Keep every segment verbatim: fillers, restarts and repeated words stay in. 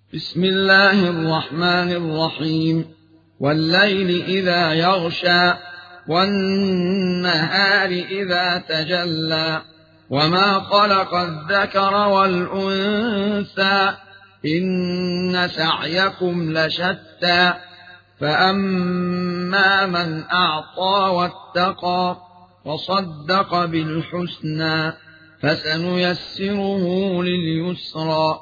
بسم الله الرحمن الرحيم والليل إذا يغشى والنهار إذا تجلى وما خلق الذكر والأنثى إن سعيكم لشتى فأما من أعطى واتقى وصدق بالحسنى فسنيسره لليسرى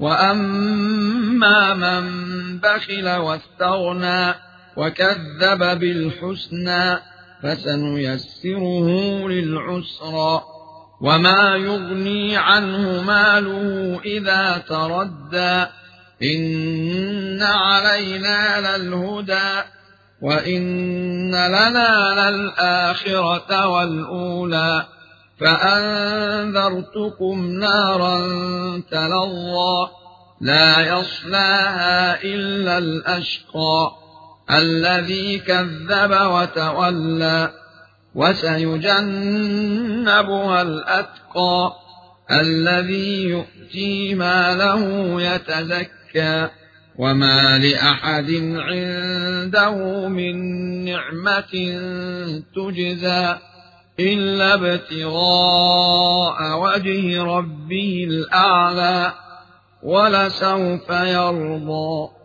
وأما من بخل واستغنى وكذب بالحسنى فسنيسره للعسرى وما يغني عنه ماله إذا تردى إن علينا للهدى وإن لنا للآخرة والأولى فأنذرتكم نارا تلظى لا يصلاها إلا الأشقى الذي كذب وتولى وسيجنبها الأتقى الذي يؤتي ماله يتزكى وما لأحد عنده من نعمة تجزى إلا ابتغاء وجه ربه الأعلى ولسوف يرضى.